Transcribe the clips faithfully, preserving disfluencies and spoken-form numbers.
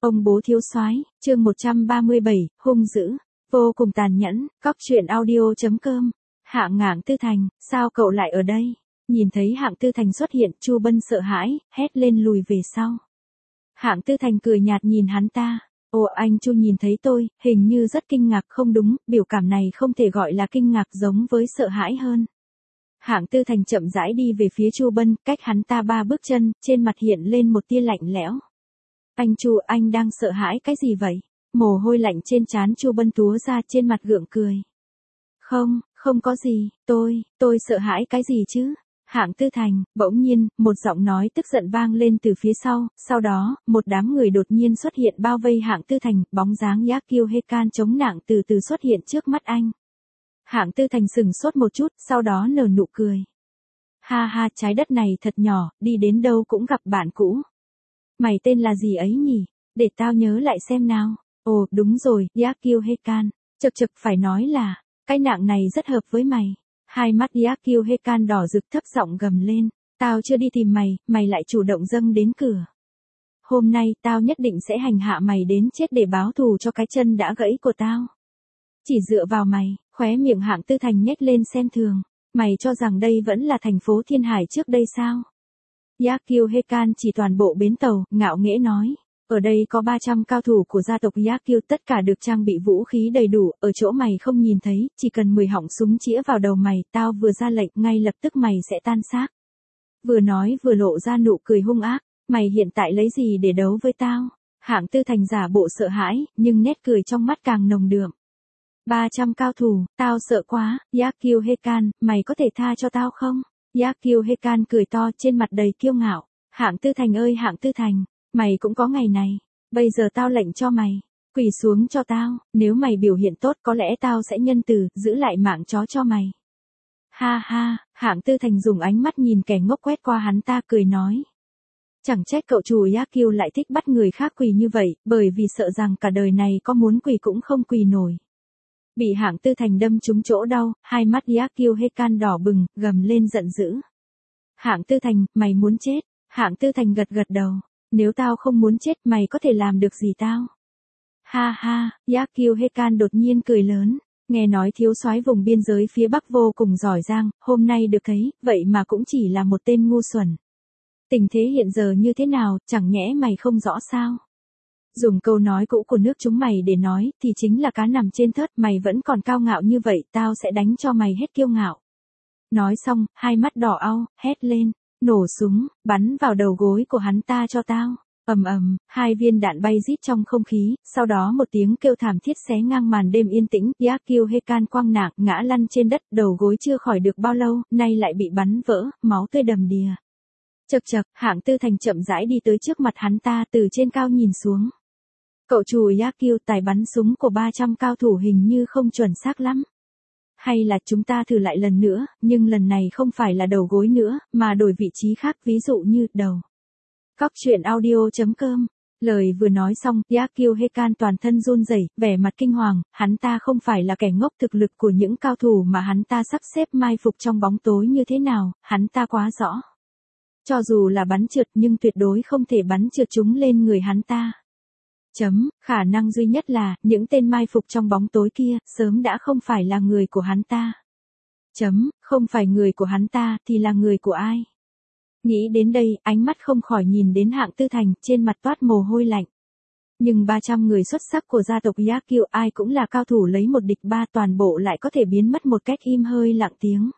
Ông bố thiếu soái, chương một trăm ba mươi bảy, hung dữ, vô cùng tàn nhẫn, cóc truyện audio.com. Hạng Ngạn Tư Thành, sao cậu lại ở đây? Nhìn thấy Hạng Tư Thành xuất hiện, Chu Bân sợ hãi, hét lên lùi về sau. Hạng Tư Thành cười nhạt nhìn hắn ta. Ồ, anh Chu nhìn thấy tôi, hình như rất kinh ngạc. Không đúng, biểu cảm này không thể gọi là kinh ngạc, giống với sợ hãi hơn. Hạng Tư Thành chậm rãi đi về phía Chu Bân, cách hắn ta ba bước chân, trên mặt hiện lên một tia lạnh lẽo. Anh Chu, anh đang sợ hãi cái gì vậy? Mồ hôi lạnh trên trán Chu Bân túa ra, trên mặt gượng cười. Không, không có gì, tôi, tôi sợ hãi cái gì chứ? Hạng Tư Thành, bỗng nhiên, một giọng nói tức giận vang lên từ phía sau, sau đó, một đám người đột nhiên xuất hiện bao vây Hạng Tư Thành, bóng dáng Yakio Hekan chống nặng từ từ xuất hiện trước mắt anh. Hạng Tư Thành sừng sốt một chút, sau đó nở nụ cười. Ha ha, trái đất này thật nhỏ, đi đến đâu cũng gặp bạn cũ. Mày tên là gì ấy nhỉ? Để tao nhớ lại xem nào. Ồ, đúng rồi, Yakio Hekan. Chật chật phải nói là, cái nạng này rất hợp với mày. Hai mắt Yakio Hekan đỏ rực thấp giọng gầm lên. Tao chưa đi tìm mày, mày lại chủ động dâng đến cửa. Hôm nay tao nhất định sẽ hành hạ mày đến chết để báo thù cho cái chân đã gãy của tao. Chỉ dựa vào mày, khóe miệng Hạng Tư Thành nhếch lên xem thường. Mày cho rằng đây vẫn là thành phố Thiên Hải trước đây sao? Yakio Hekan chỉ toàn bộ bến tàu, ngạo nghễ nói. Ở đây có ba trăm cao thủ của gia tộc Yakio, tất cả được trang bị vũ khí đầy đủ, ở chỗ mày không nhìn thấy, chỉ cần mười họng súng chĩa vào đầu mày, tao vừa ra lệnh, ngay lập tức mày sẽ tan xác. Vừa nói vừa lộ ra nụ cười hung ác, mày hiện tại lấy gì để đấu với tao? Hạng Tư Thành giả bộ sợ hãi, nhưng nét cười trong mắt càng nồng đượm. ba trăm cao thủ, tao sợ quá, Yakio Hekan, mày có thể tha cho tao không? Yakio Hekan cười to, trên mặt đầy kiêu ngạo. Hạng Tư Thành ơi Hạng Tư Thành, mày cũng có ngày này. Bây giờ tao lệnh cho mày, quỳ xuống cho tao, nếu mày biểu hiện tốt có lẽ tao sẽ nhân từ, giữ lại mạng chó cho mày. Ha ha, Hạng Tư Thành dùng ánh mắt nhìn kẻ ngốc quét qua hắn ta cười nói. Chẳng trách cậu chủ Yakio lại thích bắt người khác quỳ như vậy, bởi vì sợ rằng cả đời này có muốn quỳ cũng không quỳ nổi. Bị Hạng Tư Thành đâm trúng chỗ đau, hai mắt Yakio Hekan đỏ bừng, gầm lên giận dữ. Hạng Tư Thành, mày muốn chết? Hạng Tư Thành gật gật đầu. Nếu tao không muốn chết, mày có thể làm được gì tao? Ha ha, Yakio Hekan đột nhiên cười lớn. Nghe nói thiếu soái vùng biên giới phía Bắc vô cùng giỏi giang, hôm nay được thấy, vậy mà cũng chỉ là một tên ngu xuẩn. Tình thế hiện giờ như thế nào, chẳng nhẽ mày không rõ sao? Dùng câu nói cũ của nước chúng mày để nói, thì chính là cá nằm trên thớt, mày vẫn còn cao ngạo như vậy, tao sẽ đánh cho mày hết kiêu ngạo. Nói xong, hai mắt đỏ au, hét lên, nổ súng, bắn vào đầu gối của hắn ta cho tao. Ầm ầm, hai viên đạn bay rít trong không khí, sau đó một tiếng kêu thảm thiết xé ngang màn đêm yên tĩnh, Yakio Hekan quăng nạng, ngã lăn trên đất, đầu gối chưa khỏi được bao lâu, nay lại bị bắn vỡ, máu tươi đầm đìa. Chậc chậc, Hạng Tư Thành chậm rãi đi tới trước mặt hắn ta, từ trên cao nhìn xuống. Cậu chủ Yakio, tài bắn súng của ba trăm cao thủ hình như không chuẩn xác lắm. Hay là chúng ta thử lại lần nữa, nhưng lần này không phải là đầu gối nữa, mà đổi vị trí khác, ví dụ như đầu. Cóc truyện audio.com. Lời vừa nói xong, Yakio Hekan toàn thân run rẩy, vẻ mặt kinh hoàng, hắn ta không phải là kẻ ngốc, thực lực của những cao thủ mà hắn ta sắp xếp mai phục trong bóng tối như thế nào, hắn ta quá rõ. Cho dù là bắn trượt nhưng tuyệt đối không thể bắn trượt chúng lên người hắn ta. Chấm, khả năng duy nhất là, những tên mai phục trong bóng tối kia, sớm đã không phải là người của hắn ta. Chấm, không phải người của hắn ta, thì là người của ai? Nghĩ đến đây, ánh mắt không khỏi nhìn đến Hạng Tư Thành, trên mặt toát mồ hôi lạnh. Nhưng ba trăm người xuất sắc của gia tộc Yakio ai cũng là cao thủ lấy một địch ba, toàn bộ lại có thể biến mất một cách im hơi lặng tiếng.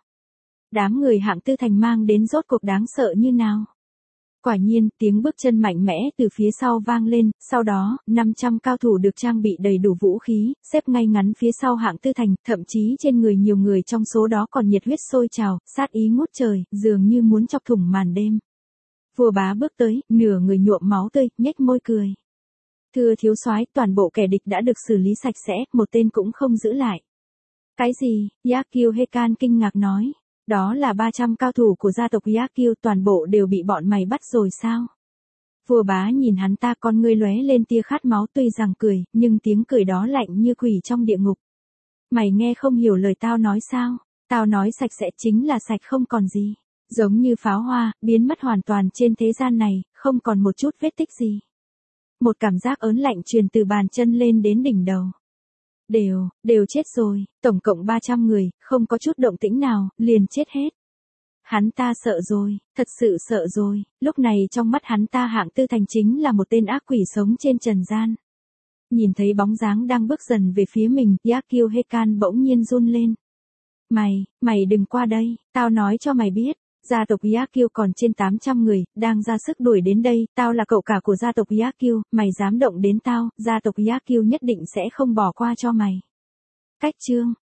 Đám người Hạng Tư Thành mang đến rốt cuộc đáng sợ như nào? Quả nhiên, tiếng bước chân mạnh mẽ từ phía sau vang lên, sau đó, năm trăm cao thủ được trang bị đầy đủ vũ khí, xếp ngay ngắn phía sau Hạng Tư Thành, thậm chí trên người nhiều người trong số đó còn nhiệt huyết sôi trào, sát ý ngút trời, dường như muốn chọc thủng màn đêm. Vua Bá bước tới, nửa người nhuộm máu tươi, nhếch môi cười. Thưa thiếu soái, toàn bộ kẻ địch đã được xử lý sạch sẽ, một tên cũng không giữ lại. Cái gì? Yakio Hekan kinh ngạc nói. Đó là ba trăm cao thủ của gia tộc Yakio, toàn bộ đều bị bọn mày bắt rồi sao? Vua Bá nhìn hắn ta, con ngươi lóe lên tia khát máu, tuy rằng cười, nhưng tiếng cười đó lạnh như quỷ trong địa ngục. Mày nghe không hiểu lời tao nói sao? Tao nói sạch sẽ chính là sạch không còn gì. Giống như pháo hoa, biến mất hoàn toàn trên thế gian này, không còn một chút vết tích gì. một cảm giác ớn lạnh truyền từ bàn chân lên đến đỉnh đầu. Đều, đều chết rồi, tổng cộng ba trăm người, không có chút động tĩnh nào, liền chết hết. Hắn ta sợ rồi, thật sự sợ rồi, lúc này trong mắt hắn ta Hạng Tư Thành chính là một tên ác quỷ sống trên trần gian. Nhìn thấy bóng dáng đang bước dần về phía mình, Yakio Hekan bỗng nhiên run lên. Mày, mày đừng qua đây, tao nói cho mày biết, gia tộc Yakio còn trên tám trăm người, đang ra sức đuổi đến đây, tao là cậu cả của gia tộc Yakio, mày dám động đến tao, gia tộc Yakio nhất định sẽ không bỏ qua cho mày. Cách chương